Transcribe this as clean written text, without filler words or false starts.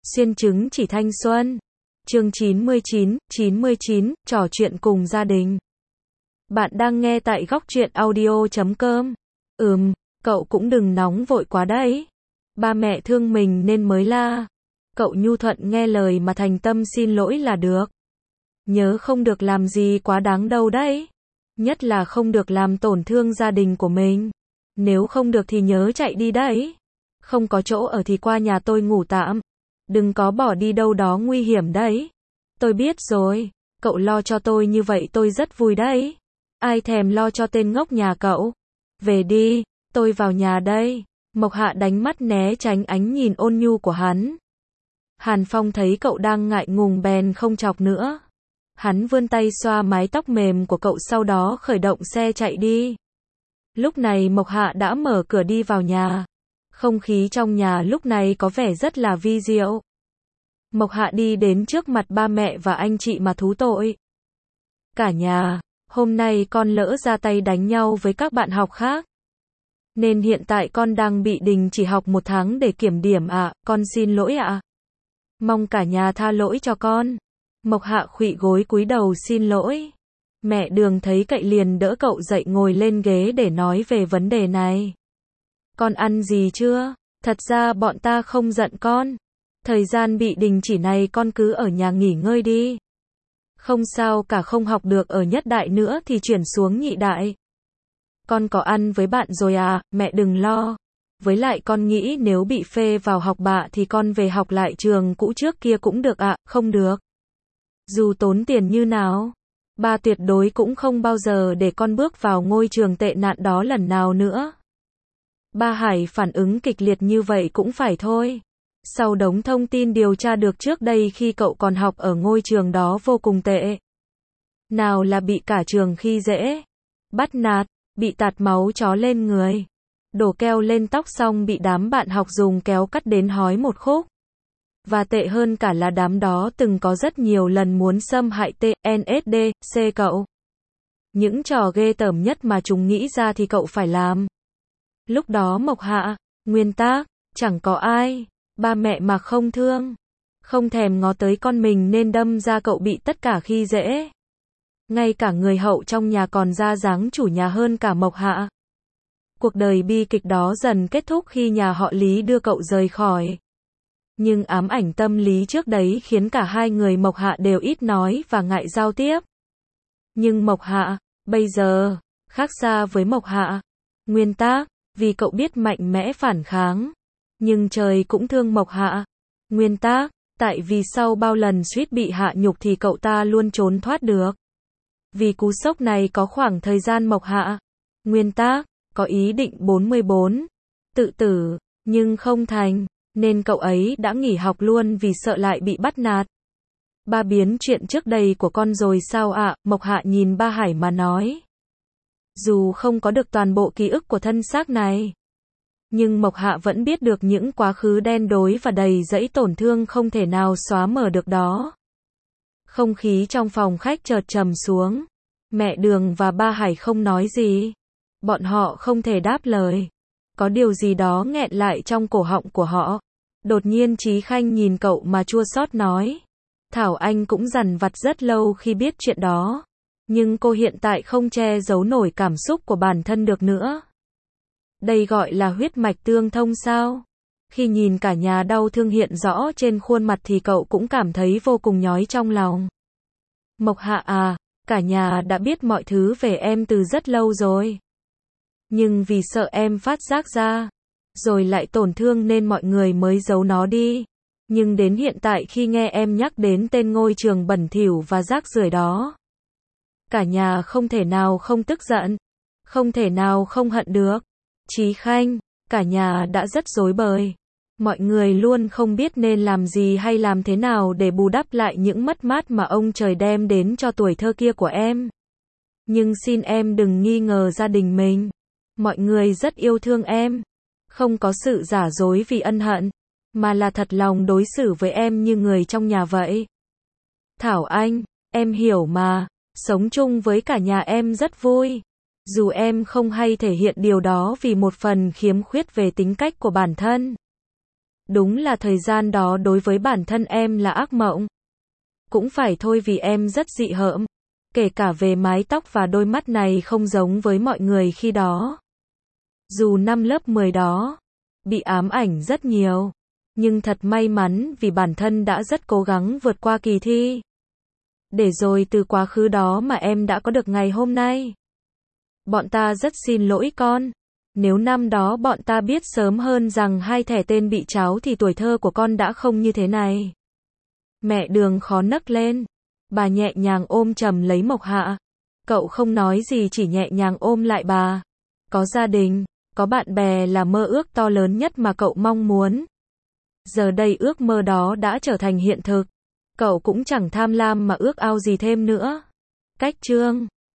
Xuyên chứng chỉ thanh xuân. Chương 99, trò chuyện cùng gia đình. Bạn đang nghe tại góc truyện audio.com. Cậu cũng đừng nóng vội quá đấy. Ba mẹ thương mình nên mới la. Cậu nhu thuận nghe lời mà thành tâm xin lỗi là được. Nhớ không được làm gì quá đáng đâu đấy. Nhất là không được làm tổn thương gia đình của mình. Nếu không được thì nhớ chạy đi đấy. Không có chỗ ở thì qua nhà tôi ngủ tạm. Đừng có bỏ đi đâu đó nguy hiểm đấy. Tôi biết rồi, cậu lo cho tôi như vậy tôi rất vui đấy. Ai thèm lo cho tên ngốc nhà cậu. Về đi, tôi vào nhà đây. Mộc Hạ đánh mắt né tránh ánh nhìn ôn nhu của hắn. Hàn Phong thấy cậu đang ngại ngùng bèn không chọc nữa. Hắn vươn tay xoa mái tóc mềm của cậu sau đó khởi động xe chạy đi. Lúc này Mộc Hạ đã mở cửa đi vào nhà. Không khí trong nhà lúc này có vẻ rất là vi diệu. Mộc Hạ đi đến trước mặt ba mẹ và anh chị mà thú tội. Cả nhà, hôm nay con lỡ ra tay đánh nhau với các bạn học khác. Nên hiện tại con đang bị đình chỉ học 1 tháng để kiểm điểm ạ, con xin lỗi ạ. Mong cả nhà tha lỗi cho con. Mộc Hạ khuỵu gối cúi đầu xin lỗi. Mẹ Đường thấy cậy liền đỡ cậu dậy ngồi lên ghế để nói về vấn đề này. Con ăn gì chưa? Thật ra bọn ta không giận con. Thời gian bị đình chỉ này con cứ ở nhà nghỉ ngơi đi. Không sao cả, không học được ở nhất đại nữa thì chuyển xuống nhị đại. Con có ăn với bạn rồi à, mẹ đừng lo. Với lại con nghĩ nếu bị phê vào học bạ thì con về học lại trường cũ trước kia cũng được ạ, không được. Dù tốn tiền như nào, ba tuyệt đối cũng không bao giờ để con bước vào ngôi trường tệ nạn đó lần nào nữa. Ba Hải phản ứng kịch liệt như vậy cũng phải thôi. Sau đống thông tin điều tra được trước đây khi cậu còn học ở ngôi trường đó vô cùng tệ. Nào là bị cả trường khi dễ, bắt nạt, bị tạt máu chó lên người, đổ keo lên tóc xong bị đám bạn học dùng kéo cắt đến hói một khúc. Và tệ hơn cả là đám đó từng có rất nhiều lần muốn xâm hại TNSD cậu. Những trò ghê tởm nhất mà chúng nghĩ ra thì cậu phải làm. Lúc đó Mộc Hạ, nguyên tắc, chẳng có ai, ba mẹ mà không thương, không thèm ngó tới con mình nên đâm ra cậu bị tất cả khi dễ. Ngay cả người hậu trong nhà còn ra dáng chủ nhà hơn cả Mộc Hạ. Cuộc đời bi kịch đó dần kết thúc khi nhà họ Lý đưa cậu rời khỏi. Nhưng ám ảnh tâm lý trước đấy khiến cả hai người Mộc Hạ đều ít nói và ngại giao tiếp. Nhưng Mộc Hạ, bây giờ, khác xa với Mộc Hạ. Nguyên tắc, vì cậu biết mạnh mẽ phản kháng. Nhưng trời cũng thương Mộc Hạ. Nguyên tắc, tại vì sau bao lần suýt bị hạ nhục thì cậu ta luôn trốn thoát được. Vì cú sốc này có khoảng thời gian Mộc Hạ, nguyên tắc, có ý định 44, tự tử, nhưng không thành, nên cậu ấy đã nghỉ học luôn vì sợ lại bị bắt nạt. Ba biến chuyện trước đây của con rồi sao ạ? Mộc Hạ nhìn ba Hải mà nói. Dù không có được toàn bộ ký ức của thân xác này, nhưng Mộc Hạ vẫn biết được những quá khứ đen đối và đầy rẫy tổn thương không thể nào xóa mở được đó. Không khí trong phòng khách chợt trầm xuống. Mẹ Đường và ba Hải không nói gì. Bọn họ không thể đáp lời. Có điều gì đó nghẹn lại trong cổ họng của họ. Đột nhiên Chí Khanh nhìn cậu mà chua xót nói. Thảo Anh cũng dằn vặt rất lâu khi biết chuyện đó. Nhưng cô hiện tại không che giấu nổi cảm xúc của bản thân được nữa. Đây gọi là huyết mạch tương thông sao? Khi nhìn cả nhà đau thương hiện rõ trên khuôn mặt thì cậu cũng cảm thấy vô cùng nhói trong lòng. Mộc Hạ à, cả nhà đã biết mọi thứ về em từ rất lâu rồi. Nhưng vì sợ em phát giác ra, rồi lại tổn thương nên mọi người mới giấu nó đi. Nhưng đến hiện tại khi nghe em nhắc đến tên ngôi trường bẩn thỉu và rác rưởi đó, cả nhà không thể nào không tức giận, không thể nào không hận được. Chí Khanh, cả nhà đã rất rối bời. Mọi người luôn không biết nên làm gì hay làm thế nào để bù đắp lại những mất mát mà ông trời đem đến cho tuổi thơ kia của em. Nhưng xin em đừng nghi ngờ gia đình mình. Mọi người rất yêu thương em. Không có sự giả dối vì ân hận, mà là thật lòng đối xử với em như người trong nhà vậy. Thảo Anh, em hiểu mà, sống chung với cả nhà em rất vui. Dù em không hay thể hiện điều đó vì một phần khiếm khuyết về tính cách của bản thân. Đúng là thời gian đó đối với bản thân em là ác mộng. Cũng phải thôi vì em rất dị hợm. Kể cả về mái tóc và đôi mắt này không giống với mọi người khi đó. Dù năm lớp 10 đó, bị ám ảnh rất nhiều. Nhưng thật may mắn vì bản thân đã rất cố gắng vượt qua kỳ thi. Để rồi từ quá khứ đó mà em đã có được ngày hôm nay. Bọn ta rất xin lỗi con. Nếu năm đó bọn ta biết sớm hơn rằng hai thẻ tên bị tráo thì tuổi thơ của con đã không như thế này. Mẹ Đường khó nấc lên. Bà nhẹ nhàng ôm chầm lấy Mộc Hạ. Cậu không nói gì chỉ nhẹ nhàng ôm lại bà. Có gia đình, có bạn bè là mơ ước to lớn nhất mà cậu mong muốn. Giờ đây ước mơ đó đã trở thành hiện thực. Cậu cũng chẳng tham lam mà ước ao gì thêm nữa. Cách chương